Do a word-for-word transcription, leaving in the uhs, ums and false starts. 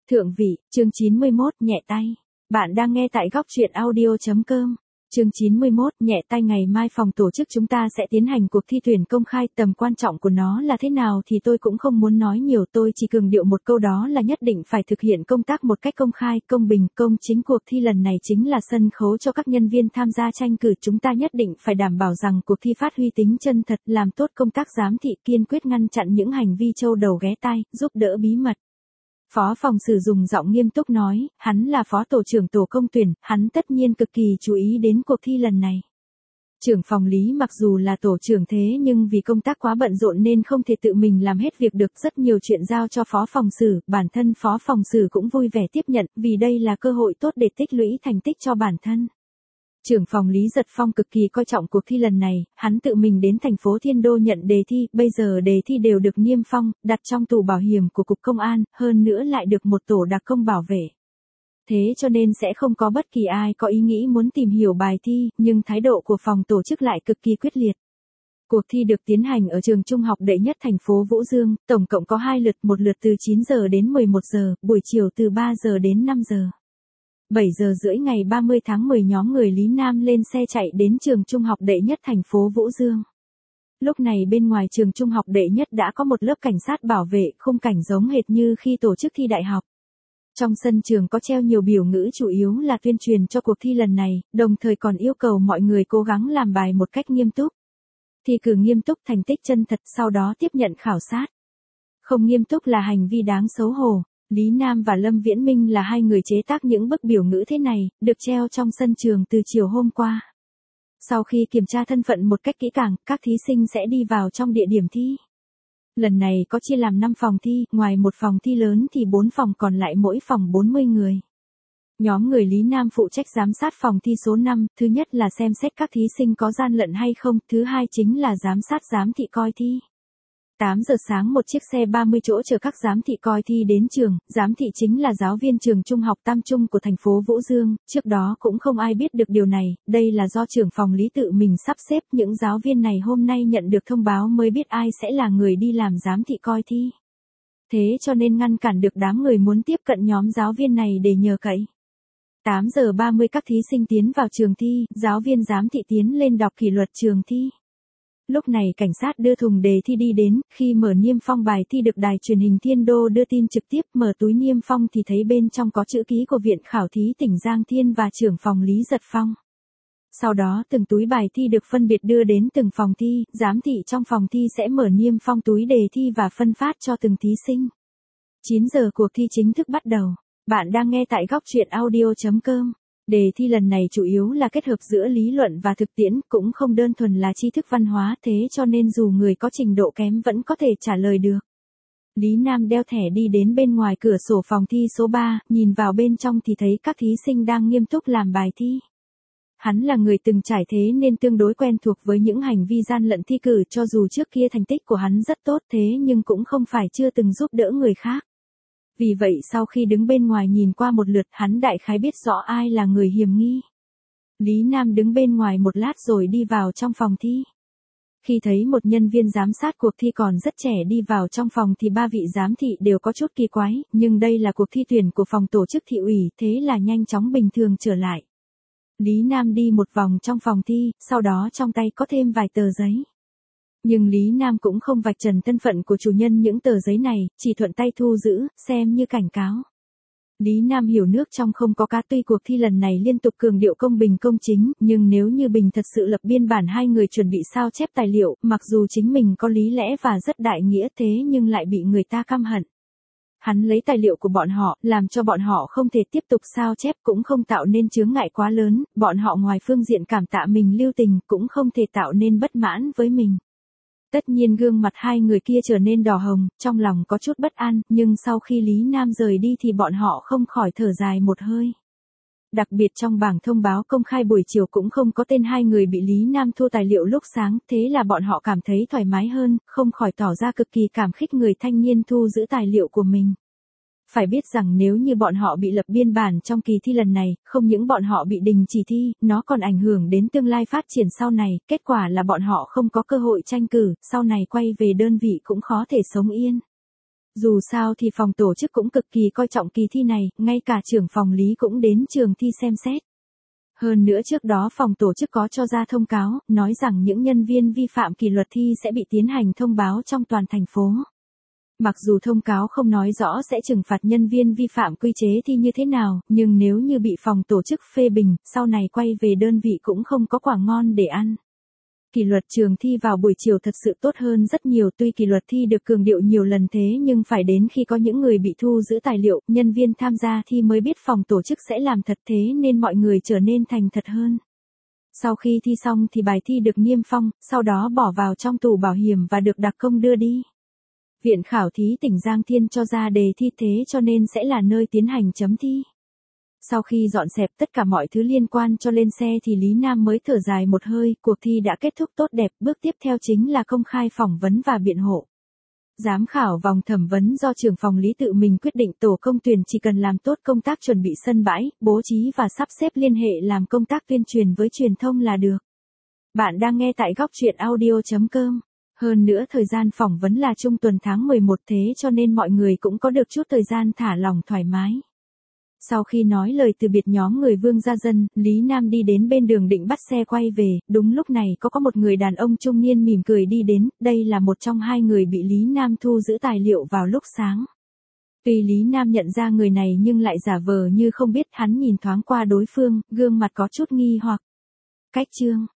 Thượng vị, chương chín mươi mốt, nhẹ tay. Bạn đang nghe tại góc truyện audio chấm com. Chương chín mươi mốt, nhẹ tay. Ngày mai phòng tổ chức chúng ta sẽ tiến hành cuộc thi tuyển công khai, tầm quan trọng của nó là thế nào thì tôi cũng không muốn nói nhiều, tôi chỉ cường điệu một câu đó là nhất định phải thực hiện công tác một cách công khai, công bình, công chính. Cuộc thi lần này chính là sân khấu cho các nhân viên tham gia tranh cử, chúng ta nhất định phải đảm bảo rằng cuộc thi phát huy tính chân thật, làm tốt công tác giám thị, kiên quyết ngăn chặn những hành vi trâu đầu ghé tai, giúp đỡ bí mật. Phó phòng xử dùng giọng nghiêm túc nói, hắn là phó tổ trưởng tổ công tuyển, hắn tất nhiên cực kỳ chú ý đến cuộc thi lần này. Trưởng phòng Lý mặc dù là tổ trưởng thế nhưng vì công tác quá bận rộn nên không thể tự mình làm hết việc được, rất nhiều chuyện giao cho phó phòng xử, bản thân phó phòng xử cũng vui vẻ tiếp nhận, vì đây là cơ hội tốt để tích lũy thành tích cho bản thân. Trưởng phòng Lý Giật Phong cực kỳ coi trọng cuộc thi lần này, hắn tự mình đến thành phố Thiên Đô nhận đề thi, bây giờ đề thi đều được niêm phong, đặt trong tủ bảo hiểm của Cục Công an, hơn nữa lại được một tổ đặc công bảo vệ. Thế cho nên sẽ không có bất kỳ ai có ý nghĩ muốn tìm hiểu bài thi, nhưng thái độ của phòng tổ chức lại cực kỳ quyết liệt. Cuộc thi được tiến hành ở trường trung học đệ nhất thành phố Vũ Dương, tổng cộng có hai lượt, một lượt từ chín giờ đến mười một giờ, buổi chiều từ ba giờ đến năm giờ. bảy giờ rưỡi ngày ba mươi tháng mười nhóm người Lý Nam lên xe chạy đến trường trung học đệ nhất thành phố Vũ Dương. Lúc này bên ngoài trường trung học đệ nhất đã có một lớp cảnh sát bảo vệ, khung cảnh giống hệt như khi tổ chức thi đại học. Trong sân trường có treo nhiều biểu ngữ chủ yếu là tuyên truyền cho cuộc thi lần này, đồng thời còn yêu cầu mọi người cố gắng làm bài một cách nghiêm túc. Thi cử nghiêm túc, thành tích chân thật, sau đó tiếp nhận khảo sát. Không nghiêm túc là hành vi đáng xấu hổ. Lý Nam và Lâm Viễn Minh là hai người chế tác những bức biểu ngữ thế này, được treo trong sân trường từ chiều hôm qua. Sau khi kiểm tra thân phận một cách kỹ càng, các thí sinh sẽ đi vào trong địa điểm thi. Lần này có chia làm năm phòng thi, ngoài một phòng thi lớn thì bốn phòng còn lại mỗi phòng bốn mươi người. Nhóm người Lý Nam phụ trách giám sát phòng thi số năm, thứ nhất là xem xét các thí sinh có gian lận hay không, thứ hai chính là giám sát giám thị coi thi. tám giờ sáng một chiếc xe ba mươi chỗ chở các giám thị coi thi đến trường, giám thị chính là giáo viên trường trung học Tam Trung của thành phố Vũ Dương, trước đó cũng không ai biết được điều này, đây là do trưởng phòng Lý tự mình sắp xếp, những giáo viên này hôm nay nhận được thông báo mới biết ai sẽ là người đi làm giám thị coi thi. Thế cho nên ngăn cản được đám người muốn tiếp cận nhóm giáo viên này để nhờ cậy. tám giờ ba mươi các thí sinh tiến vào trường thi, giáo viên giám thị tiến lên đọc kỷ luật trường thi. Lúc này cảnh sát đưa thùng đề thi đi đến, khi mở niêm phong bài thi được đài truyền hình Thiên Đô đưa tin trực tiếp, mở túi niêm phong thì thấy bên trong có chữ ký của Viện Khảo thí tỉnh Giang Thiên và trưởng phòng Lý Giật Phong. Sau đó từng túi bài thi được phân biệt đưa đến từng phòng thi, giám thị trong phòng thi sẽ mở niêm phong túi đề thi và phân phát cho từng thí sinh. chín giờ cuộc thi chính thức bắt đầu. Bạn đang nghe tại góc truyện audio chấm com. Đề thi lần này chủ yếu là kết hợp giữa lý luận và thực tiễn, cũng không đơn thuần là tri thức văn hóa, thế cho nên dù người có trình độ kém vẫn có thể trả lời được. Lý Nam đeo thẻ đi đến bên ngoài cửa sổ phòng thi số ba, nhìn vào bên trong thì thấy các thí sinh đang nghiêm túc làm bài thi. Hắn là người từng trải thế nên tương đối quen thuộc với những hành vi gian lận thi cử, cho dù trước kia thành tích của hắn rất tốt thế nhưng cũng không phải chưa từng giúp đỡ người khác. Vì vậy sau khi đứng bên ngoài nhìn qua một lượt, hắn đại khái biết rõ ai là người hiểm nghi. Lý Nam đứng bên ngoài một lát rồi đi vào trong phòng thi. Khi thấy một nhân viên giám sát cuộc thi còn rất trẻ đi vào trong phòng thì ba vị giám thị đều có chút kỳ quái, nhưng đây là cuộc thi tuyển của phòng tổ chức thị ủy, thế là nhanh chóng bình thường trở lại. Lý Nam đi một vòng trong phòng thi, sau đó trong tay có thêm vài tờ giấy. Nhưng Lý Nam cũng không vạch trần thân phận của chủ nhân những tờ giấy này, chỉ thuận tay thu giữ, xem như cảnh cáo. Lý Nam hiểu nước trong không có cá, tuy cuộc thi lần này liên tục cường điệu công bình công chính, nhưng nếu như Bình thật sự lập biên bản hai người chuẩn bị sao chép tài liệu, mặc dù chính mình có lý lẽ và rất đại nghĩa thế nhưng lại bị người ta căm hận. Hắn lấy tài liệu của bọn họ, làm cho bọn họ không thể tiếp tục sao chép, cũng không tạo nên chướng ngại quá lớn, bọn họ ngoài phương diện cảm tạ mình lưu tình, cũng không thể tạo nên bất mãn với mình. Tất nhiên gương mặt hai người kia trở nên đỏ hồng, trong lòng có chút bất an, nhưng sau khi Lý Nam rời đi thì bọn họ không khỏi thở dài một hơi. Đặc biệt trong bảng thông báo công khai buổi chiều cũng không có tên hai người bị Lý Nam thua tài liệu lúc sáng, thế là bọn họ cảm thấy thoải mái hơn, không khỏi tỏ ra cực kỳ cảm khích người thanh niên thu giữ tài liệu của mình. Phải biết rằng nếu như bọn họ bị lập biên bản trong kỳ thi lần này, không những bọn họ bị đình chỉ thi, nó còn ảnh hưởng đến tương lai phát triển sau này, kết quả là bọn họ không có cơ hội tranh cử, sau này quay về đơn vị cũng khó thể sống yên. Dù sao thì phòng tổ chức cũng cực kỳ coi trọng kỳ thi này, ngay cả trưởng phòng lý cũng đến trường thi xem xét. Hơn nữa trước đó phòng tổ chức có cho ra thông cáo, nói rằng những nhân viên vi phạm kỷ luật thi sẽ bị tiến hành thông báo trong toàn thành phố. Mặc dù thông cáo không nói rõ sẽ trừng phạt nhân viên vi phạm quy chế thi như thế nào, nhưng nếu như bị phòng tổ chức phê bình, sau này quay về đơn vị cũng không có quả ngon để ăn. Kỷ luật trường thi vào buổi chiều thật sự tốt hơn rất nhiều, tuy kỷ luật thi được cường điệu nhiều lần thế nhưng phải đến khi có những người bị thu giữ tài liệu, nhân viên tham gia thi mới biết phòng tổ chức sẽ làm thật, thế nên mọi người trở nên thành thật hơn. Sau khi thi xong thì bài thi được niêm phong, sau đó bỏ vào trong tủ bảo hiểm và được đặc công đưa đi. Viện Khảo thí tỉnh Giang Thiên cho ra đề thi thế cho nên sẽ là nơi tiến hành chấm thi. Sau khi dọn dẹp tất cả mọi thứ liên quan cho lên xe thì Lý Nam mới thở dài một hơi, cuộc thi đã kết thúc tốt đẹp, bước tiếp theo chính là công khai phỏng vấn và biện hộ. Giám khảo vòng thẩm vấn do trưởng phòng Lý tự mình quyết định, tổ công tuyển chỉ cần làm tốt công tác chuẩn bị sân bãi, bố trí và sắp xếp liên hệ làm công tác tuyên truyền với truyền thông là được. Bạn đang nghe tại góc truyện audio chấm com. Hơn nữa thời gian phỏng vấn là trung tuần tháng mười một, thế cho nên mọi người cũng có được chút thời gian thả lỏng thoải mái. Sau khi nói lời từ biệt nhóm người Vương Gia Dân, Lý Nam đi đến bên đường định bắt xe quay về, đúng lúc này có có một người đàn ông trung niên mỉm cười đi đến, đây là một trong hai người bị Lý Nam thu giữ tài liệu vào lúc sáng. Tuy Lý Nam nhận ra người này nhưng lại giả vờ như không biết, hắn nhìn thoáng qua đối phương, gương mặt có chút nghi hoặc. Cách chương